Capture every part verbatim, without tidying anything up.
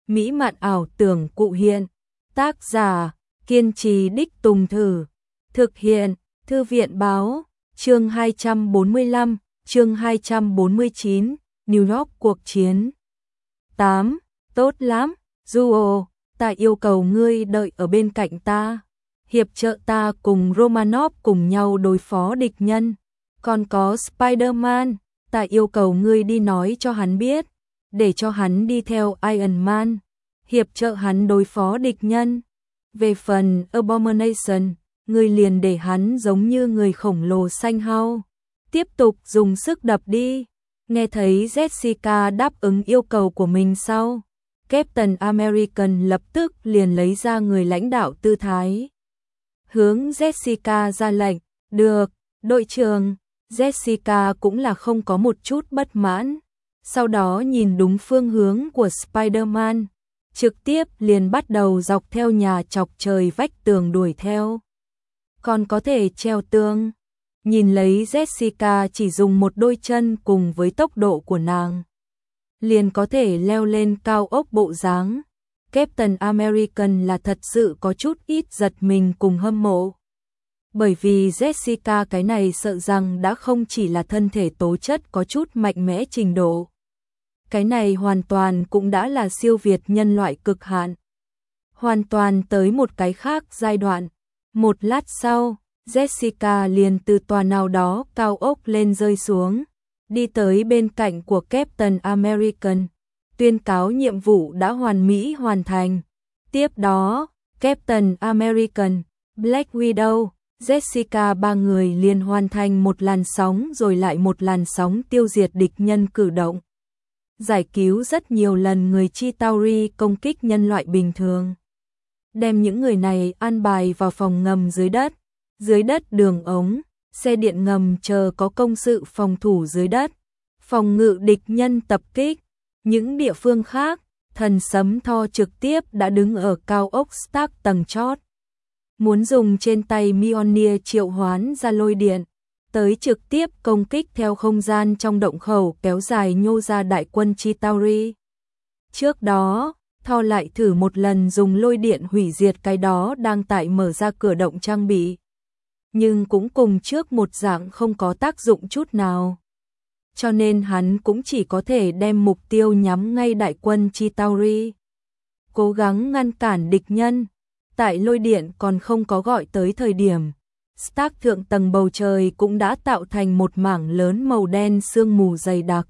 mỹ mạn ảo tưởng cụ hiện. Tác giả, kiên trì đích tùng thử. Thực hiện, Thư viện báo, chương hai trăm bốn mươi lăm, chương hai trăm bốn mươi chín, New York cuộc chiến. tám. Tốt lắm, Duo, ta yêu cầu ngươi đợi ở bên cạnh ta. Hiệp trợ ta cùng Romanov cùng nhau đối phó địch nhân. Còn có Spider-Man, ta yêu cầu ngươi đi nói cho hắn biết, để cho hắn đi theo Iron Man, hiệp trợ hắn đối phó địch nhân. Về phần Abomination, ngươi liền để hắn giống như người khổng lồ xanh hao, tiếp tục dùng sức đập đi. Nghe thấy Jessica đáp ứng yêu cầu của mình sau, Captain American lập tức liền lấy ra người lãnh đạo tư thái. Hướng Jessica ra lệnh, được, đội trưởng. Jessica cũng là không có một chút bất mãn. Sau đó nhìn đúng phương hướng của Spider-Man, trực tiếp liền bắt đầu dọc theo nhà chọc trời vách tường đuổi theo. Còn có thể treo tường. Nhìn lấy Jessica chỉ dùng một đôi chân cùng với tốc độ của nàng, liền có thể leo lên cao ốc bộ dáng. Captain American là thật sự có chút ít giật mình cùng hâm mộ. Bởi vì Jessica cái này sợ rằng đã không chỉ là thân thể tố chất có chút mạnh mẽ trình độ. Cái này hoàn toàn cũng đã là siêu việt nhân loại cực hạn. Hoàn toàn tới một cái khác giai đoạn. Một lát sau, Jessica liền từ tòa nào đó cao ốc lên rơi xuống, đi tới bên cạnh của Captain American, tuyên cáo nhiệm vụ đã hoàn mỹ hoàn thành. Tiếp đó, Captain American, Black Widow, Jessica ba người liền hoàn thành một làn sóng rồi lại một làn sóng tiêu diệt địch nhân cử động. Giải cứu rất nhiều lần người Chitauri công kích nhân loại bình thường. Đem những người này an bài vào phòng ngầm dưới đất, dưới đất đường ống, xe điện ngầm chờ có công sự phòng thủ dưới đất, phòng ngự địch nhân tập kích. Những địa phương khác, thần sấm Thor trực tiếp đã đứng ở cao ốc Stark tầng chót. Muốn dùng trên tay Mjolnir triệu hoán ra lôi điện, tới trực tiếp công kích theo không gian trong động khẩu kéo dài nhô ra đại quân Chitauri. Trước đó, Thor lại thử một lần dùng lôi điện hủy diệt cái đó đang tại mở ra cửa động trang bị. Nhưng cũng cùng trước một dạng không có tác dụng chút nào. Cho nên hắn cũng chỉ có thể đem mục tiêu nhắm ngay đại quân Chitauri. Cố gắng ngăn cản địch nhân. Tại lôi điện còn không có gọi tới thời điểm, Stark thượng tầng bầu trời cũng đã tạo thành một mảng lớn màu đen sương mù dày đặc.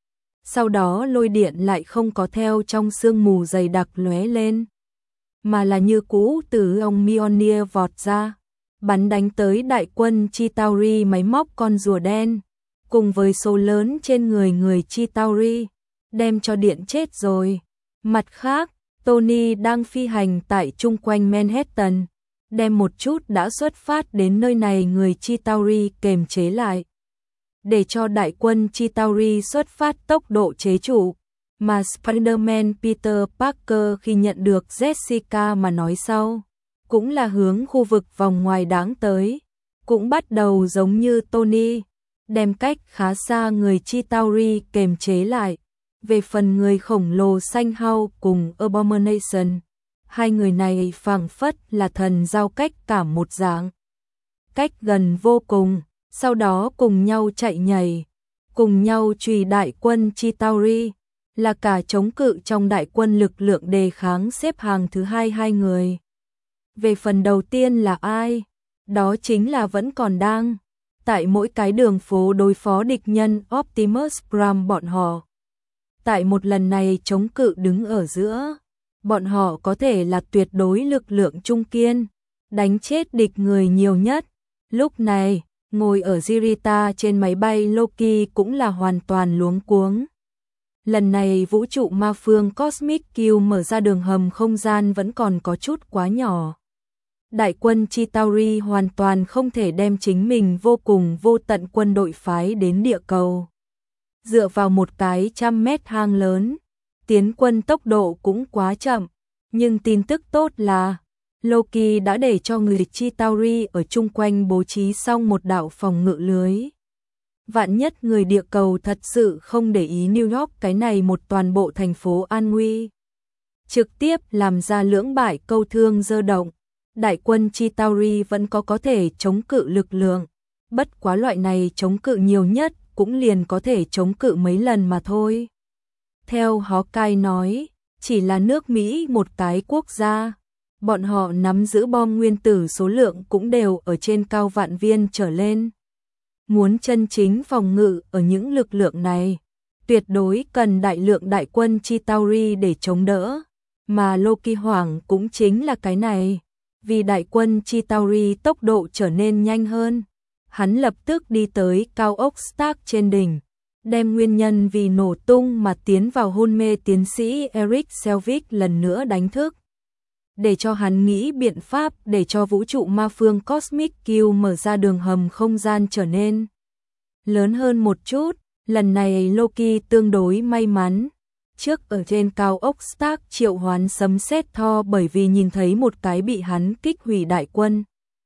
Sau đó lôi điện lại không có theo trong sương mù dày đặc lóe lên, mà là như cũ từ ông Mjolnir vọt ra, bắn đánh tới đại quân Chitauri máy móc con rùa đen, cùng với số lớn trên người người Chitauri, đem cho điện chết rồi. Mặt khác, Tony đang phi hành tại chung quanh Manhattan, đem một chút đã xuất phát đến nơi này người Chitauri kềm chế lại, để cho đại quân Chitauri xuất phát tốc độ chế trụ. Mà Spider-Man Peter Parker khi nhận được Jessica mà nói sau, cũng là hướng khu vực vòng ngoài đáng tới, cũng bắt đầu giống như Tony, đem cách khá xa người Chitauri kềm chế lại. Về phần người khổng lồ xanh hao cùng Abomination, hai người này phảng phất là thần giao cách cảm một dạng. Cách gần vô cùng, sau đó cùng nhau chạy nhảy, cùng nhau truy đại quân Chitauri, là cả chống cự trong đại quân lực lượng đề kháng xếp hàng thứ hai hai người. Về phần đầu tiên là ai? Đó chính là vẫn còn đang tại mỗi cái đường phố đối phó địch nhân Optimus Prime bọn họ. Tại một lần này chống cự đứng ở giữa, bọn họ có thể là tuyệt đối lực lượng trung kiên, đánh chết địch người nhiều nhất. Lúc này, ngồi ở Jirita trên máy bay Loki cũng là hoàn toàn luống cuống. Lần này vũ trụ ma phương Cosmic Q mở ra đường hầm không gian vẫn còn có chút quá nhỏ. Đại quân Chitauri hoàn toàn không thể đem chính mình vô cùng vô tận quân đội phái đến địa cầu. Dựa vào một cái trăm mét hang lớn, tiến quân tốc độ cũng quá chậm, nhưng tin tức tốt là Loki đã để cho người Chitauri ở chung quanh bố trí xong một đạo phòng ngự lưới. Vạn nhất người địa cầu thật sự không để ý New York cái này một toàn bộ thành phố an nguy. trực tiếp làm ra lưỡng bại câu thương dơ động. Đại quân Chitauri vẫn có có thể chống cự lực lượng, bất quá loại này chống cự nhiều nhất cũng liền có thể chống cự mấy lần mà thôi. Theo Hawkeye nói, chỉ là nước Mỹ một cái quốc gia, bọn họ nắm giữ bom nguyên tử số lượng cũng đều ở trên cao vạn viên trở lên. Muốn chân chính phòng ngự ở những lực lượng này, tuyệt đối cần đại lượng đại quân Chitauri để chống đỡ, mà Loki hoảng cũng chính là cái này. Vì đại quân Chitauri tốc độ trở nên nhanh hơn, hắn lập tức đi tới cao ốc Stark trên đỉnh, đem nguyên nhân vì nổ tung mà tiến vào hôn mê tiến sĩ Eric Selvig lần nữa đánh thức, để cho hắn nghĩ biện pháp để cho vũ trụ ma phương Cosmic Q mở ra đường hầm không gian trở nên lớn hơn một chút. Lần này Loki tương đối may mắn, trước ở trên cao ốc Stark triệu hoán sấm sét Thor bởi vì nhìn thấy một cái bị hắn kích hủy đại quân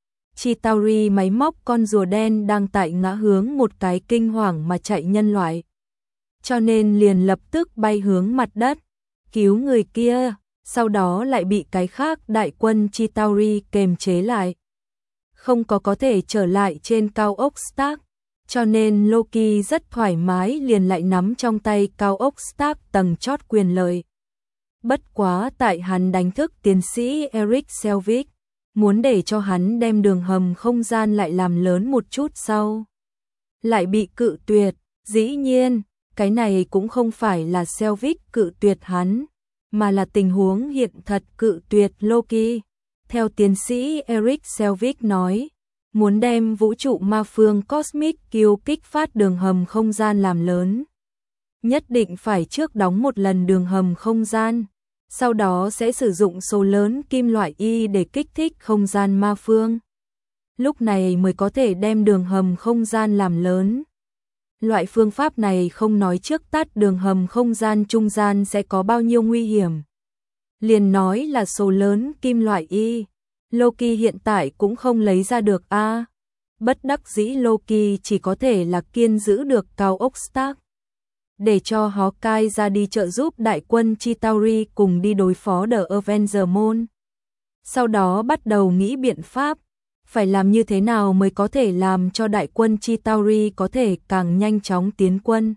Chitauri máy móc con rùa đen đang tại ngã hướng một cái kinh hoàng mà chạy nhân loại, cho nên liền lập tức bay hướng mặt đất, cứu người kia, sau đó lại bị cái khác đại quân Chitauri kềm chế lại, không có có thể trở lại trên cao ốc Stark, cho nên Loki rất thoải mái liền lại nắm trong tay cao ốc Stark tầng chót quyền lợi. Bất quá tại hắn đánh thức tiến sĩ Eric Selvig, muốn để cho hắn đem đường hầm không gian lại làm lớn một chút sau, lại bị cự tuyệt. Dĩ nhiên, cái này cũng không phải là Selvig cự tuyệt hắn, mà là tình huống hiện thật cự tuyệt Loki. Theo tiến sĩ Eric Selvig nói, muốn đem vũ trụ ma phương Cosmic Q kích phát đường hầm không gian làm lớn, nhất định phải trước đóng một lần đường hầm không gian, sau đó sẽ sử dụng số lớn kim loại Y để kích thích không gian ma phương. Lúc này mới có thể đem đường hầm không gian làm lớn. Loại phương pháp này không nói trước tắt đường hầm không gian trung gian sẽ có bao nhiêu nguy hiểm, liền nói là số lớn kim loại Y, Loki hiện tại cũng không lấy ra được a. À, bất đắc dĩ Loki chỉ có thể là kiên giữ được cao ốc Stark, để cho Hawkeye ra đi trợ giúp đại quân Chitauri cùng đi đối phó The Avenger Môn. Sau đó bắt đầu nghĩ biện pháp, phải làm như thế nào mới có thể làm cho đại quân Chitauri có thể càng nhanh chóng tiến quân.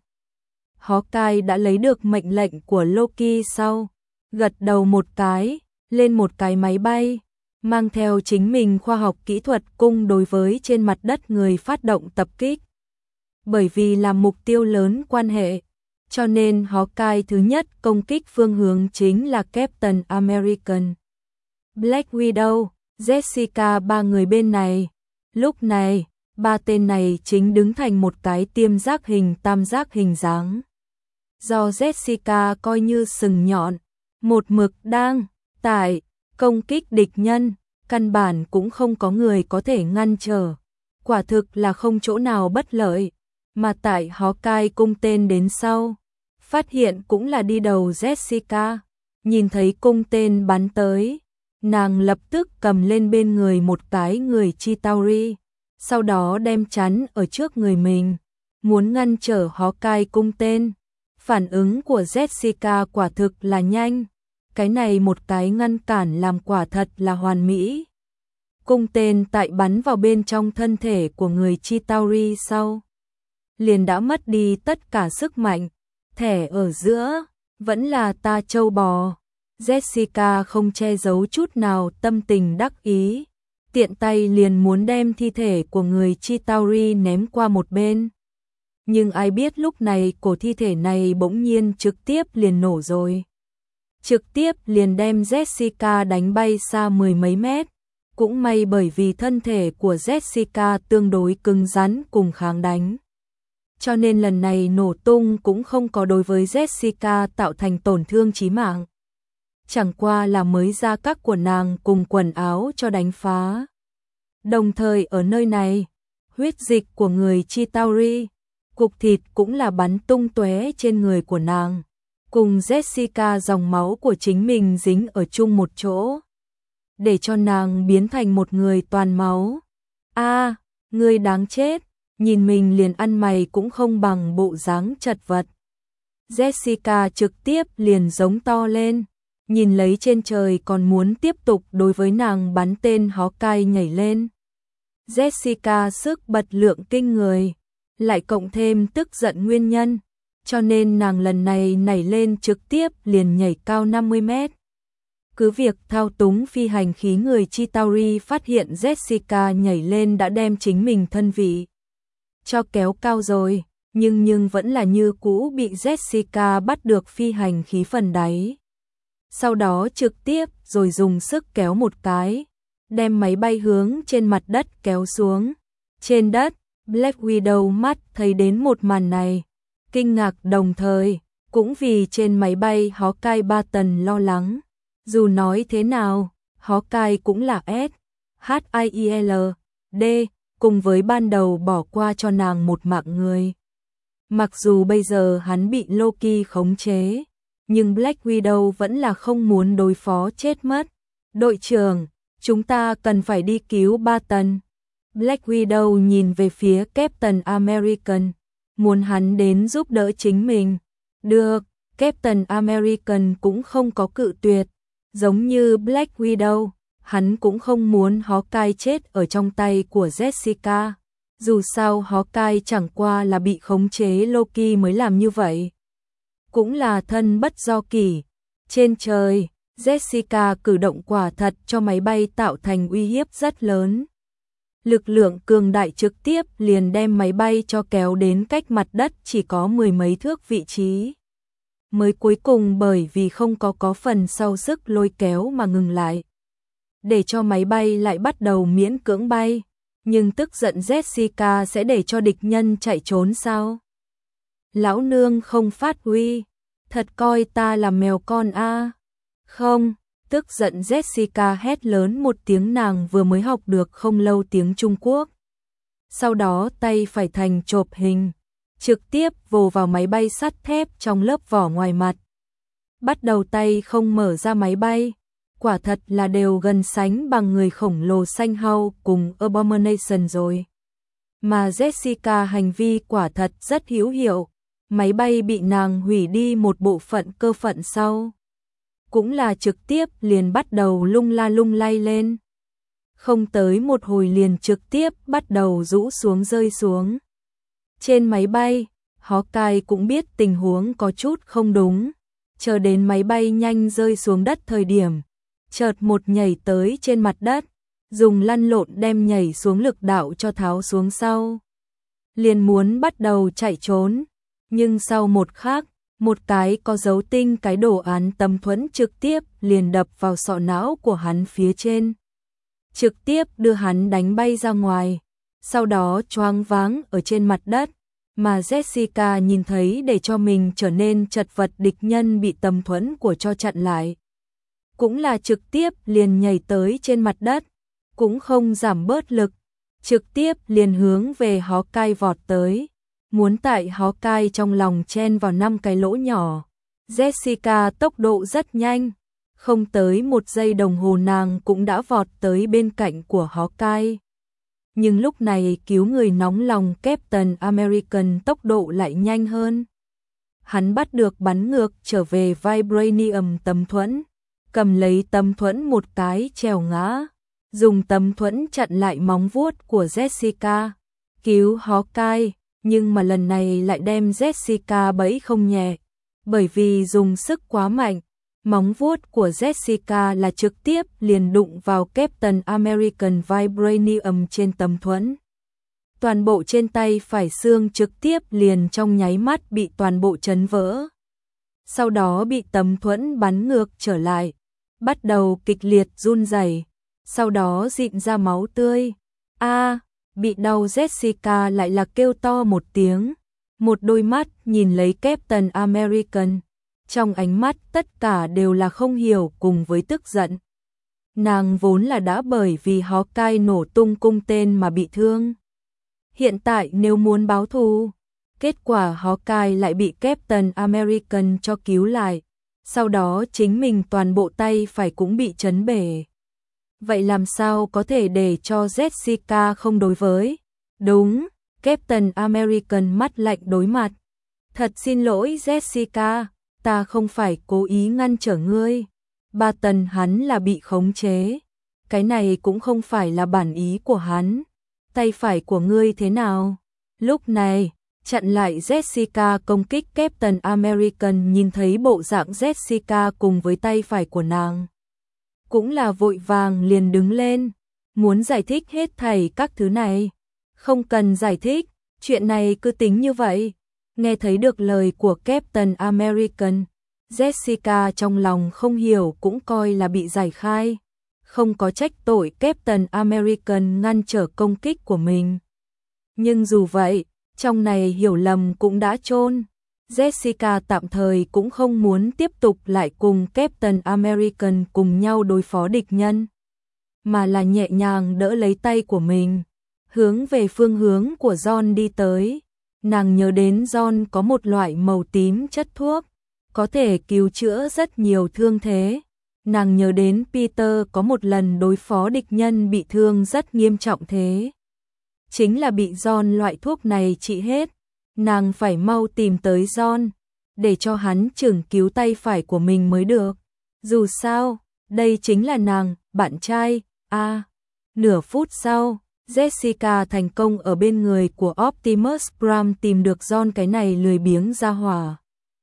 Hawkeye đã lấy được mệnh lệnh của Loki sau, gật đầu một cái, lên một cái máy bay, mang theo chính mình khoa học kỹ thuật cung đối với trên mặt đất người phát động tập kích. Bởi vì là mục tiêu lớn quan hệ, cho nên Hawkeye thứ nhất công kích phương hướng chính là Captain American, Black Widow, Jessica ba người bên này. Lúc này, ba tên này chính đứng thành một cái tiêm giác hình tam giác hình dáng. Do Jessica coi như sừng nhọn, một mực đang tại công kích địch nhân, căn bản cũng không có người có thể ngăn trở. Quả thực là không chỗ nào bất lợi, mà tại Hawkeye cung tên đến sau, phát hiện cũng là đi đầu Jessica, nhìn thấy cung tên bắn tới, nàng lập tức cầm lên bên người một cái người Chitauri, sau đó đem chắn ở trước người mình, muốn ngăn trở Hawkeye cung tên. Phản ứng của Jessica quả thực là nhanh, cái này một cái ngăn cản làm quả thật là hoàn mỹ. Cung tên tại bắn vào bên trong thân thể của người Chitauri sau, liền đã mất đi tất cả sức mạnh, thẻ ở giữa, vẫn là ta châu bò. Jessica không che giấu chút nào tâm tình đắc ý, tiện tay liền muốn đem thi thể của người Chitauri ném qua một bên. Nhưng ai biết lúc này cổ thi thể này bỗng nhiên trực tiếp liền nổ rồi. Trực tiếp liền đem Jessica đánh bay xa mười mấy mét. Cũng may bởi vì thân thể của Jessica tương đối cứng rắn cùng kháng đánh, cho nên lần này nổ tung cũng không có đối với Jessica tạo thành tổn thương chí mạng. Chẳng qua là mới da các của nàng cùng quần áo cho đánh phá. Đồng thời ở nơi này, huyết dịch của người Chitauri, cục thịt cũng là bắn tung tóe trên người của nàng, cùng Jessica dòng máu của chính mình dính ở chung một chỗ, để cho nàng biến thành một người toàn máu. A, à, người đáng chết, nhìn mình liền ăn mày cũng không bằng bộ dáng chật vật. Jessica trực tiếp liền giống to lên, nhìn lấy trên trời còn muốn tiếp tục đối với nàng bắn tên Hawkeye nhảy lên. Jessica sức bật lượng kinh người, lại cộng thêm tức giận nguyên nhân, cho nên nàng lần này nảy lên trực tiếp liền nhảy cao năm mươi mét. Cứ việc thao túng phi hành khí người Chitauri phát hiện Jessica nhảy lên đã đem chính mình thân vị cho kéo cao rồi, nhưng nhưng vẫn là như cũ bị Jessica bắt được phi hành khí phần đáy. Sau đó trực tiếp rồi dùng sức kéo một cái, đem máy bay hướng trên mặt đất kéo xuống. Trên đất, Black Widow mắt thấy đến một màn này, kinh ngạc đồng thời, cũng vì trên máy bay Hawkeye ba tần lo lắng. Dù nói thế nào, Hawkeye cũng là S, H I I L D, cùng với ban đầu bỏ qua cho nàng một mạng người. Mặc dù bây giờ hắn bị Loki khống chế, nhưng Black Widow vẫn là không muốn đối phó chết mất. Đội trưởng, chúng ta cần phải đi cứu ba tần. Black Widow nhìn về phía Captain American, muốn hắn đến giúp đỡ chính mình. Được, Captain American cũng không có cự tuyệt. Giống như Black Widow, hắn cũng không muốn Hawkeye chết ở trong tay của Jessica. Dù sao Hawkeye chẳng qua là bị khống chế Loki mới làm như vậy. Cũng là thân bất do kỷ. Trên trời, Jessica cử động quả thật cho máy bay tạo thành uy hiếp rất lớn. Lực lượng cường đại trực tiếp liền đem máy bay cho kéo đến cách mặt đất chỉ có mười mấy thước vị trí. Mới cuối cùng bởi vì không có có phần sau sức lôi kéo mà ngừng lại. Để cho máy bay lại bắt đầu miễn cưỡng bay. Nhưng tức giận Jessica sẽ để cho địch nhân chạy trốn sao? Lão nương không phát huy, thật coi ta là mèo con a à? Không, tức giận Jessica hét lớn một tiếng, nàng vừa mới học được không lâu tiếng Trung Quốc. Sau đó tay phải thành chộp hình, trực tiếp vồ vào máy bay sắt thép trong lớp vỏ ngoài mặt. Bắt đầu tay không mở ra máy bay, quả thật là đều gần sánh bằng người khổng lồ xanh hau cùng Abomination rồi. Mà Jessica hành vi quả thật rất hữu hiệu, máy bay bị nàng hủy đi một bộ phận cơ phận sau. Cũng là trực tiếp liền bắt đầu lung la lung lay lên. Không tới một hồi liền trực tiếp bắt đầu rũ xuống rơi xuống. Trên máy bay, Hawkeye cũng biết tình huống có chút không đúng. Chờ đến máy bay nhanh rơi xuống đất thời điểm, chợt một nhảy tới trên mặt đất, dùng lăn lộn đem nhảy xuống lực đạo cho tháo xuống sau. Liền muốn bắt đầu chạy trốn, nhưng sau một khắc, một cái có dấu tinh cái đồ án tấm thuẫn trực tiếp liền đập vào sọ não của hắn phía trên. Trực tiếp đưa hắn đánh bay ra ngoài, sau đó choáng váng ở trên mặt đất, mà Jessica nhìn thấy để cho mình trở nên chật vật địch nhân bị tấm thuẫn của cho chặn lại. Cũng là trực tiếp liền nhảy tới trên mặt đất, cũng không giảm bớt lực, trực tiếp liền hướng về Hawkeye vọt tới, muốn tại Hawkeye trong lòng chen vào năm cái lỗ nhỏ. Jessica tốc độ rất nhanh, không tới một giây đồng hồ nàng cũng đã vọt tới bên cạnh của Hawkeye. Nhưng lúc này cứu người nóng lòng Captain American tốc độ lại nhanh hơn. Hắn bắt được bắn ngược trở về Vibranium tấm thuẫn, cầm lấy tấm thuẫn một cái trèo ngã, dùng tấm thuẫn chặn lại móng vuốt của Jessica, cứu Hawkeye, nhưng mà lần này lại đem Jessica bẫy không nhẹ, bởi vì dùng sức quá mạnh, móng vuốt của Jessica là trực tiếp liền đụng vào Captain American Vibranium trên tấm thuẫn. Toàn bộ trên tay phải xương trực tiếp liền trong nháy mắt bị toàn bộ chấn vỡ. Sau đó bị tấm thuẫn bắn ngược trở lại, bắt đầu kịch liệt run rẩy, sau đó rịn ra máu tươi. A, bị đau Jessica lại là kêu to một tiếng, một đôi mắt nhìn lấy Captain American, trong ánh mắt tất cả đều là không hiểu cùng với tức giận. Nàng vốn là đã bởi vì Hawkeye nổ tung cung tên mà bị thương. Hiện tại nếu muốn báo thù, kết quả Hawkeye lại bị Captain American cho cứu lại, sau đó chính mình toàn bộ tay phải cũng bị chấn bể. Vậy làm sao có thể để cho Jessica không đối với? Đúng, Captain American mắt lạnh đối mặt. Thật xin lỗi Jessica, ta không phải cố ý ngăn trở ngươi. Barton hắn là bị khống chế. Cái này cũng không phải là bản ý của hắn. Tay phải của ngươi thế nào? Lúc này, chặn lại Jessica công kích Captain American nhìn thấy bộ dạng Jessica cùng với tay phải của nàng. Cũng là vội vàng liền đứng lên, muốn giải thích hết thảy các thứ này. Không cần giải thích, chuyện này cứ tính như vậy. Nghe thấy được lời của Captain American, Jessica trong lòng không hiểu cũng coi là bị giải khai. Không có trách tội Captain American ngăn trở công kích của mình. Nhưng dù vậy, trong này hiểu lầm cũng đã chôn. Jessica tạm thời cũng không muốn tiếp tục lại cùng Captain American cùng nhau đối phó địch nhân, mà là nhẹ nhàng đỡ lấy tay của mình, hướng về phương hướng của John đi tới. Nàng nhớ đến John có một loại màu tím chất thuốc, có thể cứu chữa rất nhiều thương thế. Nàng nhớ đến Peter có một lần đối phó địch nhân bị thương rất nghiêm trọng thế. Chính là bị John loại thuốc này trị hết. Nàng phải mau tìm tới John, để cho hắn chừng cứu tay phải của mình mới được. Dù sao, đây chính là nàng, bạn trai. À, nửa phút sau, Jessica thành công ở bên người của Optimus Prime tìm được John cái này lười biếng ra hỏa.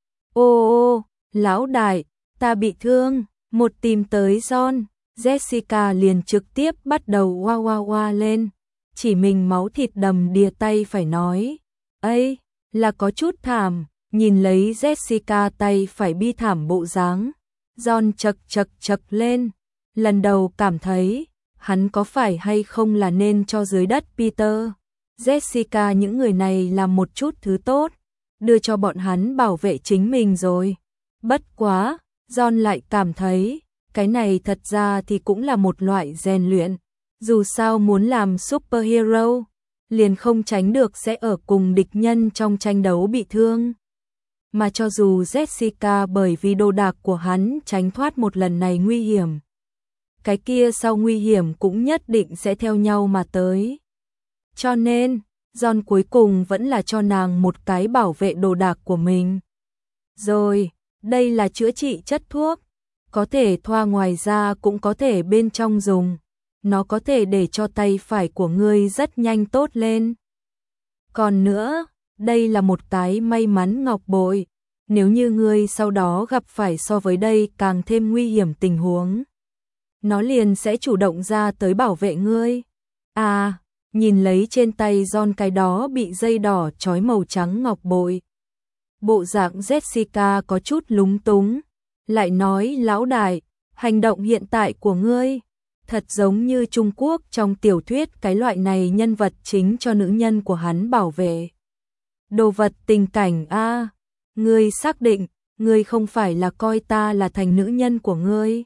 Ô ô, lão đại, ta bị thương. Một tìm tới John, Jessica liền trực tiếp bắt đầu oa oa oa lên, chỉ mình máu thịt đầm đìa tay phải nói. Ây, là có chút thảm, nhìn lấy Jessica tay phải bi thảm bộ dáng. John chật chật chật lên, lần đầu cảm thấy, hắn có phải hay không là nên cho dưới đất Peter. Jessica những người này làm một chút thứ tốt, đưa cho bọn hắn bảo vệ chính mình rồi. Bất quá, John lại cảm thấy, cái này thật ra thì cũng là một loại rèn luyện. Dù sao muốn làm superhero, liền không tránh được sẽ ở cùng địch nhân trong tranh đấu bị thương. Mà cho dù Jessica bởi vì đồ đạc của hắn tránh thoát một lần này nguy hiểm, cái kia sau nguy hiểm cũng nhất định sẽ theo nhau mà tới. Cho nên, John cuối cùng vẫn là cho nàng một cái bảo vệ đồ đạc của mình. Rồi, đây là chữa trị chất thuốc, có thể thoa ngoài da cũng có thể bên trong dùng. Nó có thể để cho tay phải của ngươi rất nhanh tốt lên. Còn nữa, đây là một cái may mắn ngọc bội. Nếu như ngươi sau đó gặp phải so với đây càng thêm nguy hiểm tình huống, nó liền sẽ chủ động ra tới bảo vệ ngươi. À, nhìn lấy trên tay John cái đó bị dây đỏ trói màu trắng ngọc bội. Bộ dạng Jessica có chút lúng túng, lại nói lão đại, hành động hiện tại của ngươi thật giống như Trung Quốc trong tiểu thuyết cái loại này nhân vật chính cho nữ nhân của hắn bảo vệ. Đồ vật tình cảnh a, ngươi xác định, ngươi không phải là coi ta là thành nữ nhân của ngươi.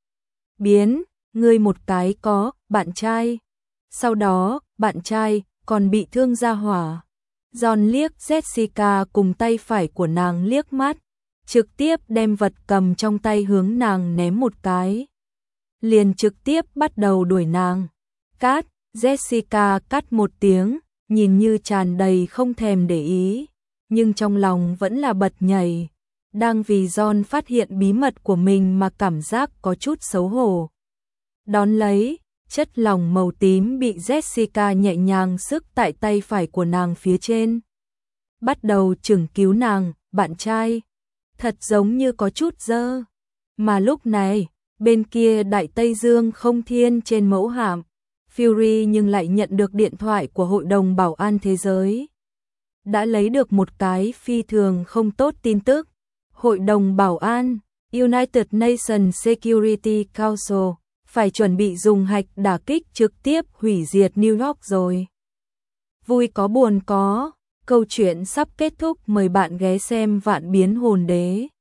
Biến, ngươi một cái có, bạn trai. Sau đó, bạn trai, còn bị thương ra hỏa. John liếc Jessica cùng tay phải của nàng liếc mắt, trực tiếp đem vật cầm trong tay hướng nàng ném một cái. Liền trực tiếp bắt đầu đuổi nàng. Cát, Jessica cắt một tiếng, nhìn như tràn đầy không thèm để ý, nhưng trong lòng vẫn là bật nhảy, đang vì John phát hiện bí mật của mình mà cảm giác có chút xấu hổ. Đón lấy, chất lỏng màu tím bị Jessica nhẹ nhàng sức tại tay phải của nàng phía trên. Bắt đầu chừng cứu nàng, bạn trai. Thật giống như có chút dơ. Mà lúc này, bên kia Đại Tây Dương không thiên trên mẫu hạm, Fury nhưng lại nhận được điện thoại của Hội đồng Bảo an Thế giới. Đã lấy được một cái phi thường không tốt tin tức. Hội đồng Bảo an, United Nations Security Council, phải chuẩn bị dùng hạch đả kích trực tiếp hủy diệt New York rồi. Vui có buồn có, câu chuyện sắp kết thúc, mời bạn ghé xem Vạn Biến Hồn Đế.